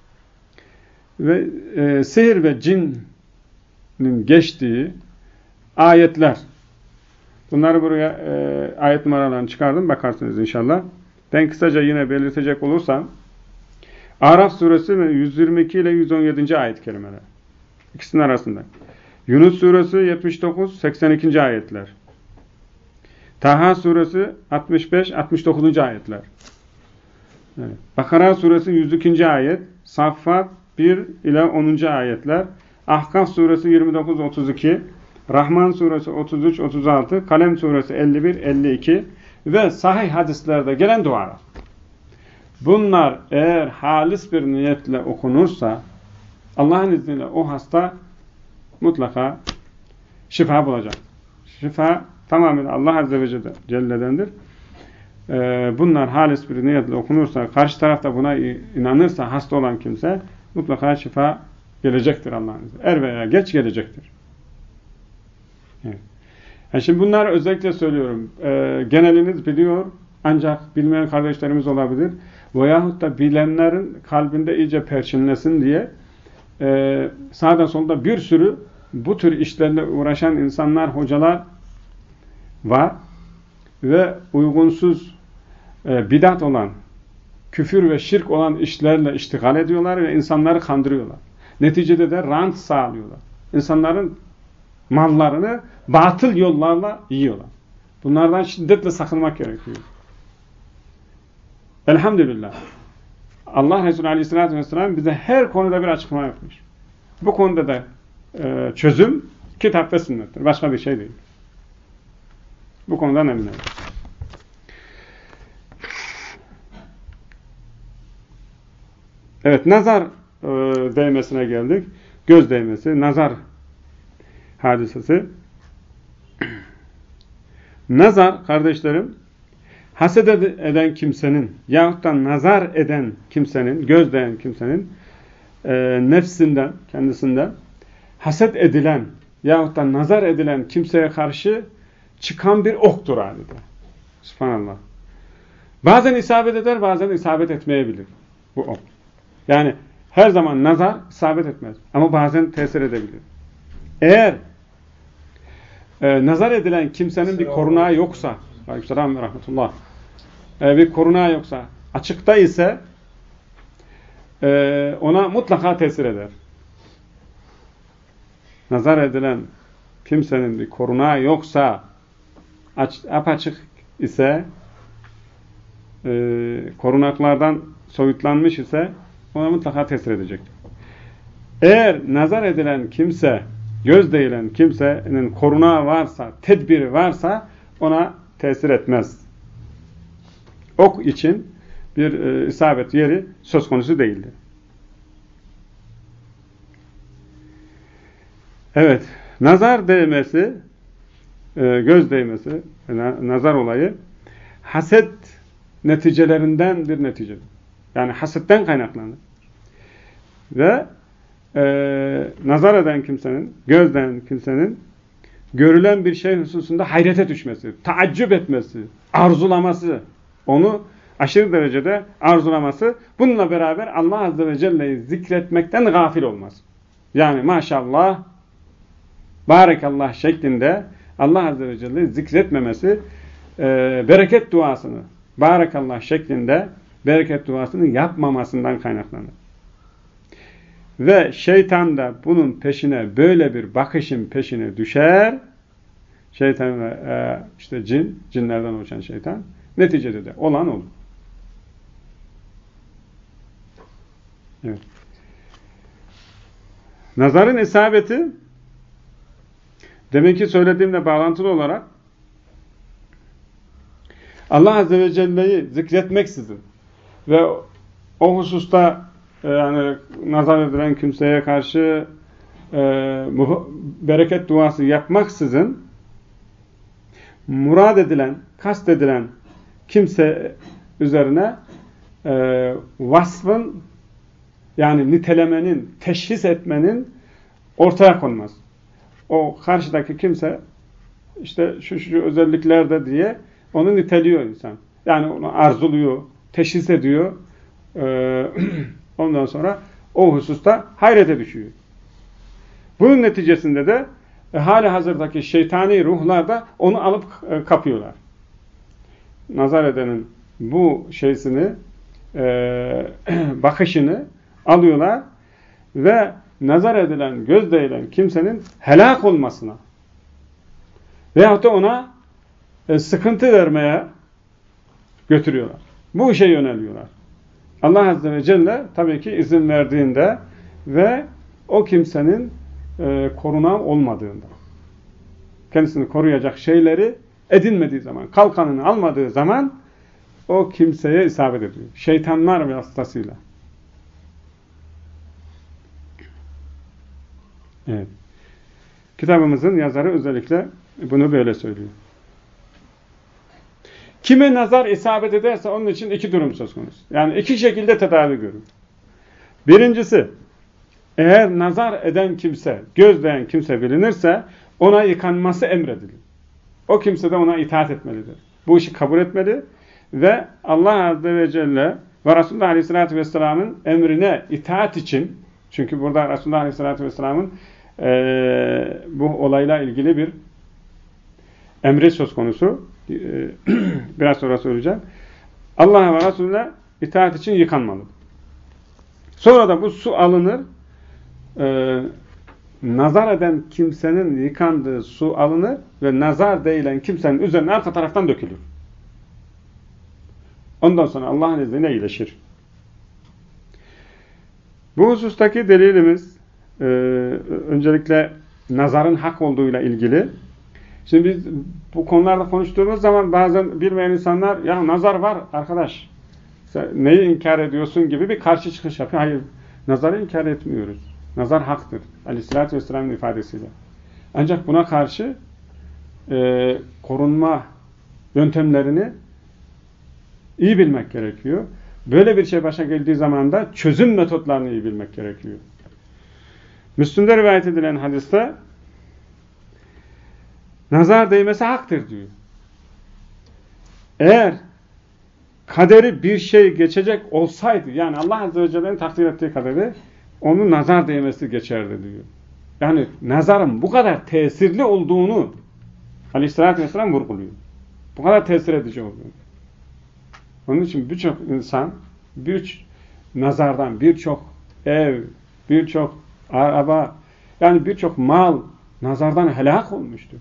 ve e, sihir ve cinin geçtiği ayetler. Bunları buraya e, ayet numaralarını çıkardım. Bakarsınız inşallah. Ben kısaca yine belirtecek olursam Araf suresi yüz yirmi iki ile yüz on yedinci ayet-i kerimeler. İkisinin arasında. Yunus suresi yetmiş dokuz seksen ikinci ayetler. Taha suresi altmış beş altmış dokuzuncu ayetler. Evet. Bakara suresi yüz ikinci ayet. Saffat bir ile onuncu ayetler. Ahkaf suresi yirmi dokuz otuz iki. Rahman suresi otuz üç otuz altı. Kalem suresi elli bir elli iki. Ve sahih hadislerde gelen dualar. Bunlar eğer halis bir niyetle okunursa Allah'ın izniyle o hasta mutlaka şifa bulacak. Şifa tamamen Allah Azze ve Celle'dendir. Ee, bunlar halis bir niyetle okunursa, karşı tarafta buna inanırsa hasta olan kimse mutlaka şifa gelecektir Allah'ın izniyle. Er veya geç gelecektir. Evet. Yani şimdi bunları özellikle söylüyorum. Ee, geneliniz biliyor ancak bilmeyen kardeşlerimiz olabilir. Veyahut da bilenlerin kalbinde iyice perçinlesin diye e, sağda solda bir sürü bu tür işlerle uğraşan insanlar, hocalar var ve uygunsuz e, bidat olan, küfür ve şirk olan işlerle iştigal ediyorlar ve insanları kandırıyorlar. Neticede de rant sağlıyorlar. İnsanların mallarını batıl yollarla yiyorlar. Bunlardan şiddetle sakınmak gerekiyor. Elhamdülillah. Allah Resulü Aleyhisselatü Vesselam bize her konuda bir açıklama yapmış. Bu konuda da e, çözüm kitap ve sünnettir. Başka bir şey değil. Bu konudan eminim. Evet, nazar e, değmesine geldik. Göz değmesi, nazar hadisesi. Nazar, kardeşlerim, haset eden kimsenin yahut da nazar eden kimsenin, göz değen kimsenin e, nefsinden, kendisinden haset edilen yahut da nazar edilen kimseye karşı çıkan bir oktur adeta. Subhanallah. Bazen isabet eder, bazen isabet etmeyebilir bu ok. Yani her zaman nazar isabet etmez. Ama bazen tesir edebilir. Eğer e, nazar edilen kimsenin bir korunağı yoksa, aleykümselam ve rahmetullah, e, bir korunağı yoksa, açıkta ise e, ona mutlaka tesir eder. Nazar edilen kimsenin bir korunağı yoksa, aç, apaçık ise, e, korunaklardan soyutlanmış ise ona mutlaka tesir edecektir. Eğer nazar edilen kimse, göz değilen kimsenin korunağı varsa, tedbiri varsa ona tesir etmez. Ok için bir e, isabet yeri söz konusu değildir. Evet, nazar değmesi, e, göz değmesi, nazar olayı haset neticelerinden bir neticedir. Yani hasetten kaynaklanır. Ve e, nazar eden kimsenin, göz değen kimsenin görülen bir şey hususunda hayrete düşmesi, taaccüp etmesi, arzulaması, onu aşırı derecede arzulaması, bununla beraber Allah Azze ve Celle'yi zikretmekten gafil olmaz. Yani maşallah, barekallah şeklinde Allah Azze ve Celle'yi zikretmemesi, e, bereket duasını barekallah şeklinde bereket duasını yapmamasından kaynaklanır. Ve şeytan da bunun peşine, böyle bir bakışın peşine düşer. Şeytan ve e, işte cin, cinlerden oluşan şeytan. Neticede de olan olur. Evet. Nazarın isabeti, deminki söylediğimle bağlantılı olarak Allah Azze ve Celle'yi zikretmeksizin ve o hususta e, yani nazar edilen kimseye karşı e, bereket duası yapmaksızın murad edilen, kast edilen kimse üzerine e, vasfın, yani nitelemenin, teşhis etmenin ortaya konmaz. O karşıdaki kimse işte şu şu özelliklerde diye onu niteliyor insan. Yani onu arzuluyor, teşhis ediyor. Ee, ondan sonra o hususta hayrete düşüyor. Bunun neticesinde de e, hali hazırdaki şeytani ruhlar da onu alıp e, kapıyorlar. Nazar edenin bu şeysini, e, bakışını alıyorlar ve nazar edilen, göz değilen kimsenin helak olmasına veyahut da ona e, sıkıntı vermeye götürüyorlar. Bu işe yöneliyorlar. Allah Azze ve Celle tabii ki izin verdiğinde ve o kimsenin e, korunan olmadığında, kendisini koruyacak şeyleri edinmediği zaman, kalkanını almadığı zaman o kimseye isabet ediyor. Şeytanlar vasıtasıyla. Evet. Kitabımızın yazarı özellikle bunu böyle söylüyor. Kime nazar isabet ederse onun için iki durum söz konusu. Yani iki şekilde tedavi görür. Birincisi, eğer nazar eden kimse, gözleyen kimse bilinirse ona yıkanması emredilir. O kimse de ona itaat etmelidir. Bu işi kabul etmeli ve Allah Azze ve Celle ve Resulullah Aleyhisselatü Vesselam'ın emrine itaat için, çünkü burada Resulullah Aleyhisselatü Vesselam'ın e, bu olayla ilgili bir emri söz konusu. E, biraz sonra söyleyeceğim. Allah'a ve Resulüne itaat için yıkanmalı. Sonra da bu su alınır. E, nazar eden kimsenin yıkandığı su alınır ve nazar değilen kimsenin üzerine arka taraftan dökülür. Ondan sonra Allah'ın izniyle iyileşir. Bu husustaki delilimiz e, öncelikle nazarın hak olduğuyla ilgili. Şimdi biz bu konularda konuştuğumuz zaman bazen bilmeyen insanlar ya nazar var arkadaş, sen neyi inkar ediyorsun gibi bir karşı çıkış yapıyor. Hayır, nazarı inkar etmiyoruz. Nazar haktır. Aleyhisselatü Vesselam'ın ifadesiyle. Ancak buna karşı e, korunma yöntemlerini iyi bilmek gerekiyor. Böyle bir şey başa geldiği zaman da çözüm metotlarını iyi bilmek gerekiyor. Müslüm'de rivayet edilen hadiste nazar değmesi haktır diyor. Eğer kaderi bir şey geçecek olsaydı, yani Allah Azze ve Celle'nin takdir ettiği kaderi, onun nazar değmesi geçerdi diyor. Yani nazarın bu kadar tesirli olduğunu Aleyhisselatü Vesselam vurguluyor. Bu kadar tesir edici olduğunu. Onun için birçok insan bir nazardan, birçok ev, birçok araba, yani birçok mal nazardan helak olmuştur.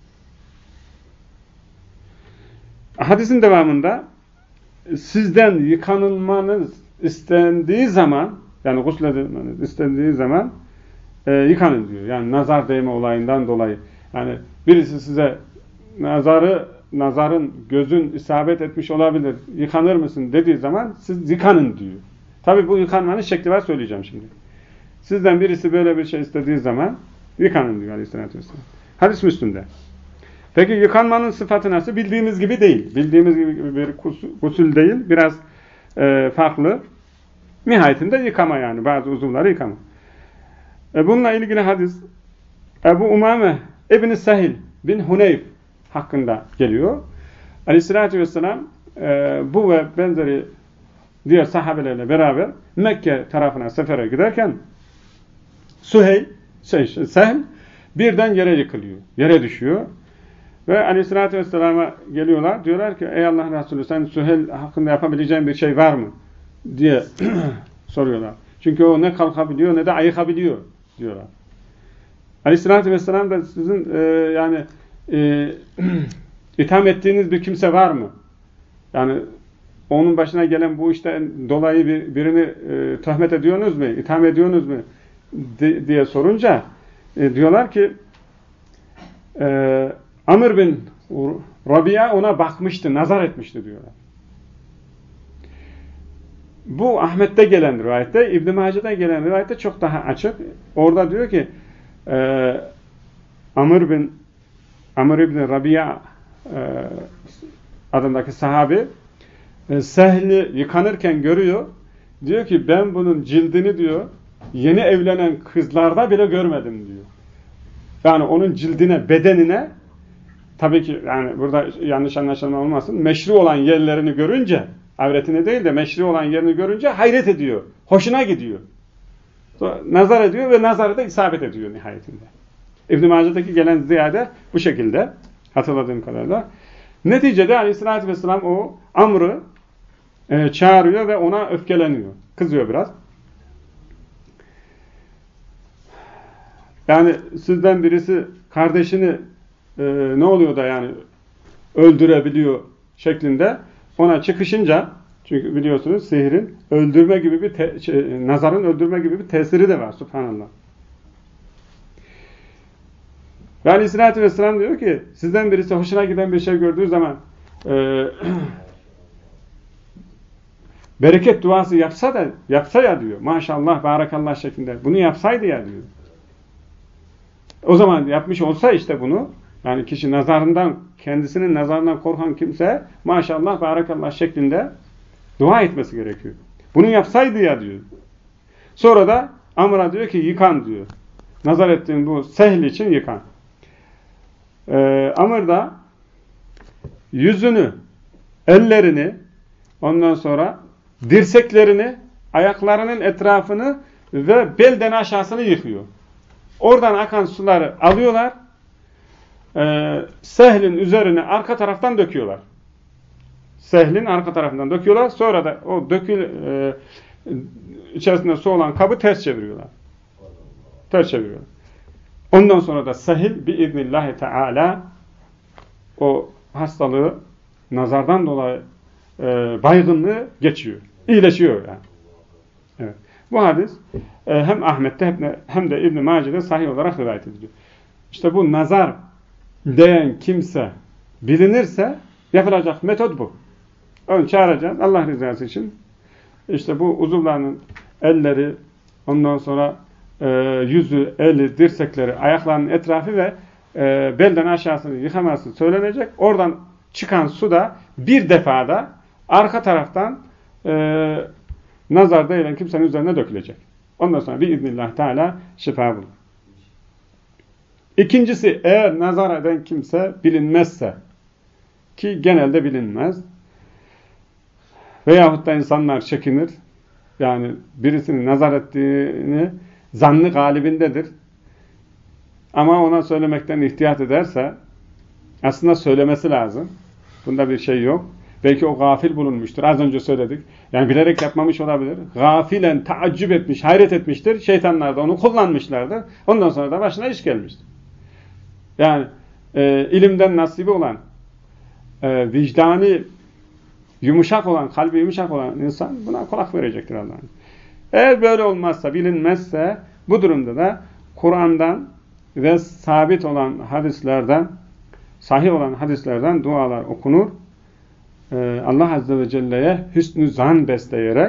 Hadisin devamında sizden yıkanılmanız istendiği zaman, yani gusledilmeniz istendiği zaman e, yıkanın diyor. Yani nazar değme olayından dolayı. Yani birisi size nazarı, nazarın, gözün isabet etmiş olabilir, yıkanır mısın dediği zaman siz yıkanın diyor. Tabi bu yıkanmanın şekli var, söyleyeceğim şimdi. Sizden birisi böyle bir şey istediği zaman yıkanın diyor Aleyhisselatü Vesselam. Hadis Müslüm'de. Peki yıkanmanın sıfatı nasıl? Bildiğimiz gibi değil. Bildiğimiz gibi bir gusül değil. Biraz e, farklı. Nihayetinde yıkama yani. Bazı uzuvları yıkama. E, bununla ilgili hadis Ebu Umame İbn-i Sahil bin Huneyf hakkında geliyor. Aleyhissalatü vesselam e, bu ve benzeri diğer sahabelerle beraber Mekke tarafına sefere giderken Süheyl, şey, Sehl birden yere yıkılıyor. Yere düşüyor. Ve Aleyhisselatü Vesselam'a geliyorlar. Diyorlar ki ey Allah Resulü sen Süheyl hakkında yapabileceğin bir şey var mı? Diye soruyorlar. Çünkü o ne kalkabiliyor ne de ayıkabiliyor diyorlar. Aleyhisselatü Vesselam da sizin e, yani e, itham ettiğiniz bir kimse var mı? Yani onun başına gelen bu işten dolayı bir, birini e, töhmet ediyorsunuz mu? İtham ediyorsunuz mu? De, diye sorunca e, diyorlar ki e, Amr bin Rabia ona bakmıştı, nazar etmişti diyorlar. Bu Ahmet'te gelen rivayette, İbn-i Mace'de gelen rivayette çok daha açık. Orada diyor ki e, Amr bin Amr ibn Rabia e, adındaki sahabi e, Sehl'i yıkanırken görüyor. Diyor ki ben bunun cildini diyor yeni evlenen kızlarda bile görmedim diyor. Yani onun cildine, bedenine tabii ki yani burada yanlış anlaşılma olmasın. Meşru olan yerlerini görünce, avretini değil de meşru olan yerini görünce hayret ediyor. Hoşuna gidiyor. Sonra nazar ediyor ve nazarı da isabet ediyor nihayetinde. İbn-i Mace'deki gelen ziyade bu şekilde hatırladığım kadarıyla. Neticede Aleyhisselatü Vesselam o Amr'ı e, çağırıyor ve ona öfkeleniyor. Kızıyor biraz. Yani sizden birisi kardeşini e, ne oluyor da yani öldürebiliyor şeklinde ona çıkışınca, çünkü biliyorsunuz sihrin öldürme gibi bir te, şey, nazarın öldürme gibi bir tesiri de var subhanallah. Ve Aleyhisselatü Vesselam diyor ki sizden birisi hoşuna giden bir şey gördüğü zaman e, bereket duası yapsa da yapsa ya diyor. Maşallah, barakallah şeklinde. Bunu yapsaydı ya diyor. O zaman yapmış olsa işte bunu, yani kişi nazarından, kendisinin nazarından korkan kimse maşallah, barakallah şeklinde dua etmesi gerekiyor. Bunu yapsaydı ya diyor. Sonra da Amr'a diyor ki yıkan diyor. Nazar ettiğin bu Sehl için yıkan. Ee, Amr da yüzünü, ellerini, ondan sonra dirseklerini, ayaklarının etrafını ve belden aşağısını yıkıyor. Oradan akan suları alıyorlar, e, Sehl'in üzerine arka taraftan döküyorlar. Sehl'in arka tarafından döküyorlar. Sonra da o dökül e, içerisinde su olan kabı ters çeviriyorlar. Ters çeviriyorlar. Ondan sonra da Sehl biiznillahü teala o hastalığı, nazardan dolayı e, baygınlığı geçiyor. İyileşiyor yani. Evet. Bu hadis e, hem Ahmet'te hem de, hem de İbn-i Mace'de sahih olarak rivayet ediliyor. İşte bu nazar diyen kimse bilinirse yapılacak metot bu. Onu çağıracaksın Allah rızası için. İşte bu uzuvlarının elleri, ondan sonra e, yüzü, eli, dirsekleri, ayaklarının etrafı ve e, belden aşağısını yıkaması söylenecek. Oradan çıkan su da bir defada arka taraftan e, nazar değilen kimsenin üzerine dökülecek. Ondan sonra biiznillah teala şifa bulur. İkincisi, eğer nazar eden kimse bilinmezse, ki genelde bilinmez, veyahut da insanlar çekinir, yani birisinin nazar ettiğini zannı galibindedir, ama ona söylemekten ihtiyat ederse, aslında söylemesi lazım. Bunda bir şey yok. Belki o gafil bulunmuştur. Az önce söyledik. Yani bilerek yapmamış olabilir. Gafilen taaccüp etmiş, hayret etmiştir. Şeytanlar da onu kullanmışlardır. Ondan sonra da başına iş gelmiştir. Yani e, ilimden nasibi olan, e, vicdani yumuşak olan, kalbi yumuşak olan insan buna kulak verecektir Allah'ın. Eğer böyle olmazsa, bilinmezse bu durumda da Kur'an'dan ve sabit olan hadislerden, sahih olan hadislerden dualar okunur. Ee, Allah Azze ve Celle'ye hüsnü zan besleyerek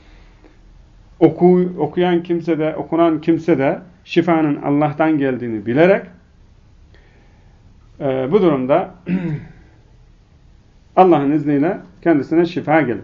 oku, okuyan kimse de, okunan kimse de şifanın Allah'tan geldiğini bilerek e, bu durumda Allah'ın izniyle kendisine şifa gelir.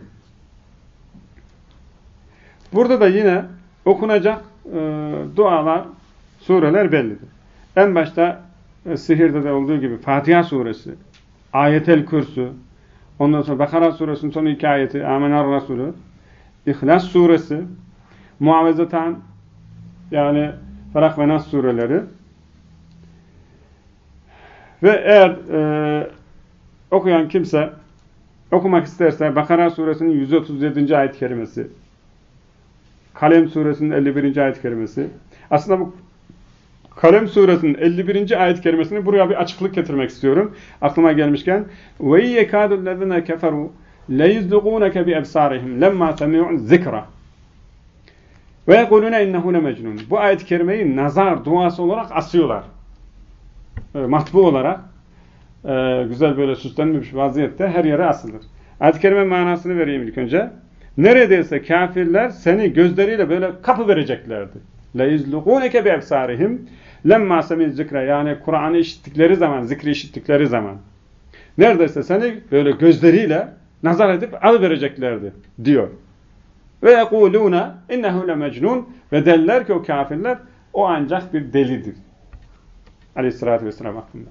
Burada da yine okunacak e, dualar, sureler bellidir. En başta e, sihirde de olduğu gibi Fatiha suresi, Ayetel Kürsü, ondan sonra Bakara suresinin son iki ayeti, Amener Resulü, İhlas suresi, Muavvezetan, yani Felak ve Nas sureleri, Ve eğer e, okuyan kimse okumak isterse Bakara suresinin yüz otuz yedinci ayet-i kerimesi, Kalem suresinin elli birinci ayet-i kerimesi. Aslında bu Kalem suresinin elli birinci ayet-i kerimesini buraya bir açıklık getirmek istiyorum. Aklıma gelmişken ve yekâdullezîne keferû leyuzluğûneke biebsârihim lemmâ semi'u zikra ve yekulûne innehu lemecnûn. Bu ayet-i kerimeyi nazar duası olarak asıyorlar. E, matbu olarak e, güzel böyle süslenmiş vaziyette her yere asılır. Ayet-i kerime manasını vereyim ilk önce. Neredeyse kafirler seni gözleriyle böyle kapı vereceklerdi. leyuzluğûneke biebsârihim lemmâ semi'u zikra, yani Kur'an'ı işittikleri zaman, zikri işittikleri zaman neredeyse seni böyle gözleriyle nazar edip alıvereceklerdi diyor. Ve yekulûne innehu lemecnûn, ve derler ki o kafirler o ancak bir delidir. Aleyhissalatü vesselam hakkında.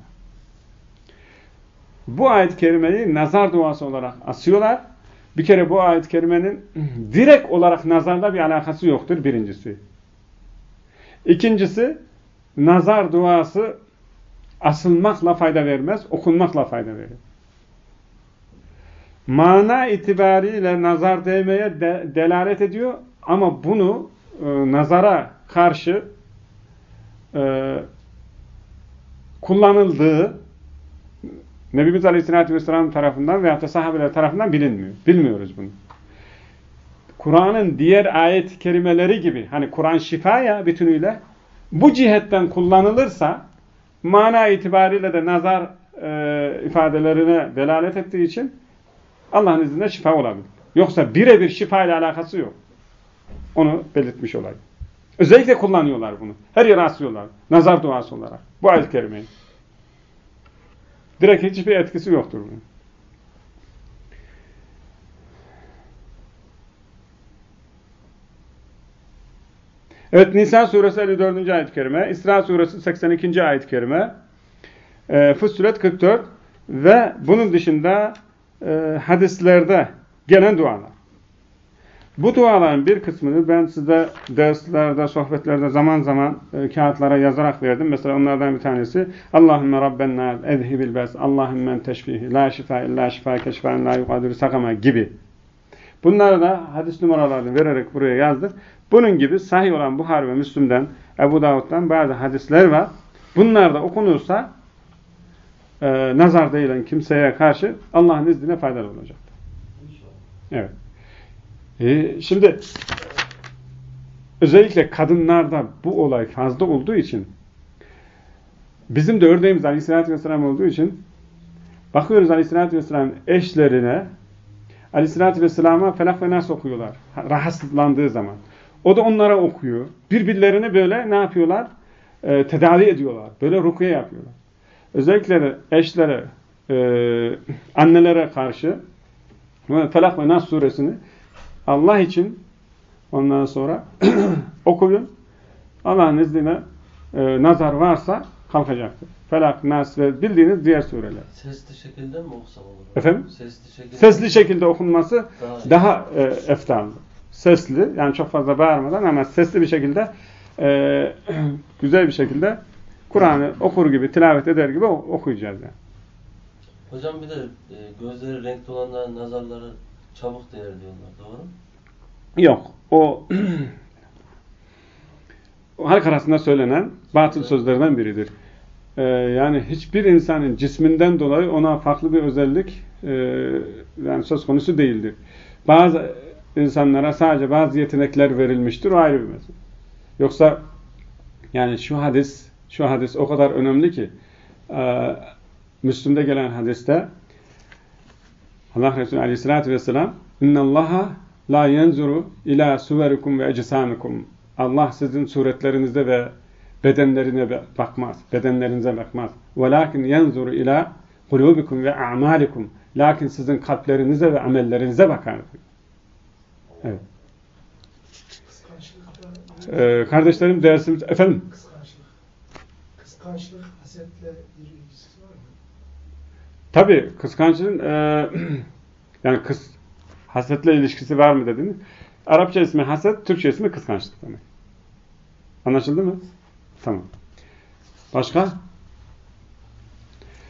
Bu ayet-i kerimeyi nazar duası olarak asıyorlar. Bir kere bu ayet-i kerimenin direkt olarak nazarla bir alakası yoktur birincisi. İkincisi, nazar duası asılmakla fayda vermez, okunmakla fayda verir. Mana itibariyle nazar değmeye de, delalet ediyor ama bunu e, nazara karşı e, kullanıldığı Nebimiz Aleyhisselatü Vesselam tarafından veyahut da sahabeler tarafından bilinmiyor. Bilmiyoruz bunu. Kur'an'ın diğer ayet-i kerimeleri gibi, hani Kur'an şifa ya bütünüyle, bu cihetten kullanılırsa mana itibariyle de nazar e, ifadelerine delalet ettiği için Allah'ın izniyle şifa olabilir. Yoksa birebir şifa ile alakası yok. Onu belirtmiş olayım. Özellikle kullanıyorlar bunu. Her yere asıyorlar. Nazar duası olarak. Bu ayet-i kerimeyi. Direkt hiçbir etkisi yoktur bunun. Evet, Nisa suresi elli dördüncü ayet-i kerime, İsra suresi seksen ikinci ayet-i kerime, e, Fussilet kırk dört ve bunun dışında e, hadislerde gelen dualar. Bu duaların bir kısmını ben size derslerde, sohbetlerde zaman zaman e, kağıtlara yazarak verdim. Mesela onlardan bir tanesi Allahümme Rabben nâs ezhibil bes Allahümme teşfihi la şifa illa şifa keşfen la yukadiru sakama gibi. Bunları da hadis numaralarını vererek buraya yazdık. Bunun gibi sahih olan Buhari ve Müslim'den, Ebu Davud'dan bazı hadisler var. Bunlar da okunursa e, nazar değilen kimseye karşı Allah'ın izniyle faydalı olacaktır. Evet. E, şimdi özellikle kadınlarda bu olay fazla olduğu için, bizim de örneğimiz Aleyhisselatü Vesselam olduğu için bakıyoruz Aleyhisselatü Vesselam'ın eşlerine Aleyhisselatü Vesselam'a Felak ve Nas okuyorlar. Rahatsızlandığı zaman. O da onlara okuyor. Birbirlerini böyle ne yapıyorlar? E, tedavi ediyorlar. Böyle rukiye yapıyorlar. Özellikle de eşlere, e, annelere karşı Felak ve Nas suresini Allah için ondan sonra okuyun. Allah'ın izniyle e, nazar varsa kalkacaktır. Felak, Nas ve bildiğiniz diğer sureler. Sesli şekilde mi okusam olur? Efendim? Sesli şekilde, Sesli şekilde okunması daha, daha e, eftallı. Sesli, yani çok fazla bağırmadan ama sesli bir şekilde e, güzel bir şekilde Kur'an'ı okur gibi, tilavet eder gibi okuyacağız yani. Hocam bir de e, gözleri renkli olanların nazarları çabuk değer diyorlar. Doğru mu? Yok. O, o halk arasında söylenen batıl evet. sözlerden biridir. Ee, yani hiçbir insanın cisminden dolayı ona farklı bir özellik e, yani söz konusu değildir. Bazı insanlara sadece bazı yetenekler verilmiştir. O ayrı bir mesele. Yoksa yani şu hadis şu hadis o kadar önemli ki e, Müslüm'de gelen hadiste Allah Resulü Aleyhisselatü Vesselam İnnallaha la yenzuru ila suverikum ve ecsamikum. Allah sizin suretlerinize ve bedenlerine bakmaz. Bedenlerinize bakmaz. Velakin yenzuru ila kulubikum ve a'malikum. Lakin sizin kalplerinize ve amellerinize bakar. Evet. Ee, kardeşlerim dersimiz efendim. Kıskançlık. Kıskançlık hasetle bir ilgisi var mı? Tabii kıskançlığın e, yani kıs, hasetle ilişkisi var mı dediniz? Arapça ismi haset, Türkçe ismi kıskançlık demek. Anlaşıldı mı? Tamam. Başka?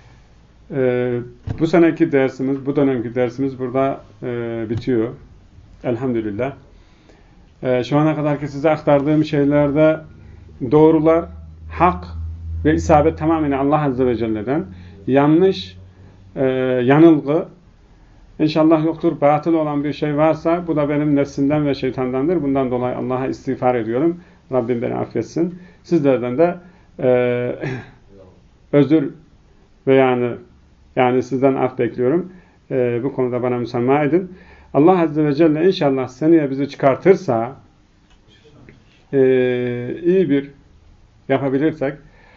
Ee, bu seneki dersimiz, bu dönemki dersimiz burada e, bitiyor. Elhamdülillah. Ee, şu ana kadarki size aktardığım şeylerde doğrular, hak ve isabet tamamen Allah Azze ve Celle'den. Yanlış, e, yanılgı, İnşallah yoktur. Batıl olan bir şey varsa bu da benim nefsimden ve şeytandandır. Bundan dolayı Allah'a istiğfar ediyorum. Rabbim beni affetsin. Sizlerden de e, özür ve yani yani sizden af bekliyorum. E, bu konuda bana müsamaha edin. Allah Azze ve Celle inşallah seneye bizi çıkartırsa e, iyi bir yapabilirsek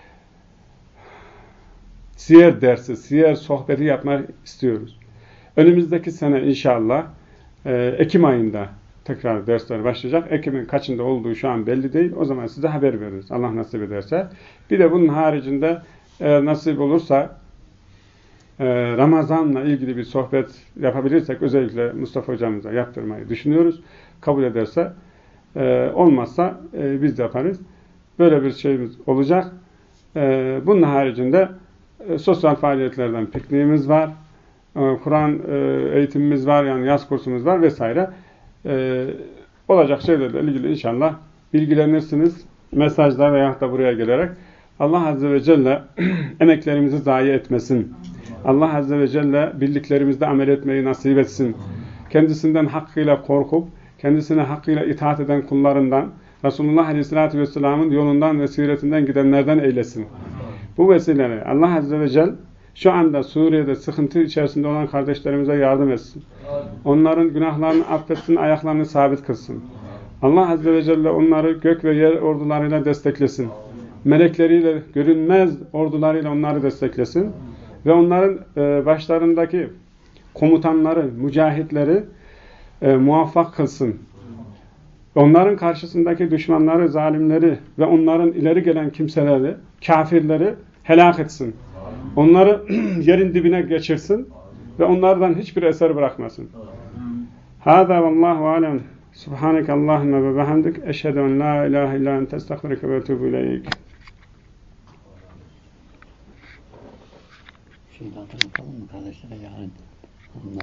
siyer dersi, siyer sohbeti yapmak istiyoruz. Önümüzdeki sene inşallah e, Ekim ayında tekrar dersler başlayacak. Ekim'in kaçında olduğu şu an belli değil. O zaman size haber veririz. Allah nasip ederse. Bir de bunun haricinde e, nasip olursa e, Ramazan'la ilgili bir sohbet yapabilirsek özellikle Mustafa hocamıza yaptırmayı düşünüyoruz. Kabul ederse e, olmazsa e, biz de yaparız. Böyle bir şeyimiz olacak. E, bunun haricinde e, sosyal faaliyetlerden pikniğimiz var. Kur'an eğitimimiz var, yani yaz kursumuz var vesaire. Ee, olacak şeylerle ilgili inşallah bilgilenirsiniz. Mesajla veya da buraya gelerek. Allah Azze ve Celle emeklerimizi zayi etmesin. Allah Azze ve Celle bildiklerimizde amel etmeyi nasip etsin. Kendisinden hakkıyla korkup, kendisine hakkıyla itaat eden kullarından, Resulullah Aleyhisselatü Vesselam'ın yolundan ve siretinden gidenlerden eylesin. Bu vesileyle Allah Azze ve Celle şu anda Suriye'de sıkıntı içerisinde olan kardeşlerimize yardım etsin. Onların günahlarını affetsin, ayaklarını sabit kılsın. Allah Azze ve Celle onları gök ve yer ordularıyla desteklesin. Melekleriyle, görünmez ordularıyla onları desteklesin. Ve onların e, başlarındaki komutanları, mücahitleri e, muvaffak kılsın. Onların karşısındaki düşmanları, zalimleri ve onların ileri gelen kimseleri, kafirleri helak etsin. Onları yerin dibine geçirsin ve onlardan hiçbir eser bırakmasın. Hâzâ vallâhu alem. Subhaneke Allahümme ve bihamdik. Eşhedü en la ilahe illa ente estağfiruke ve etûbü ileyk. Şeyden tanıtalım mı kardeşlere yarın?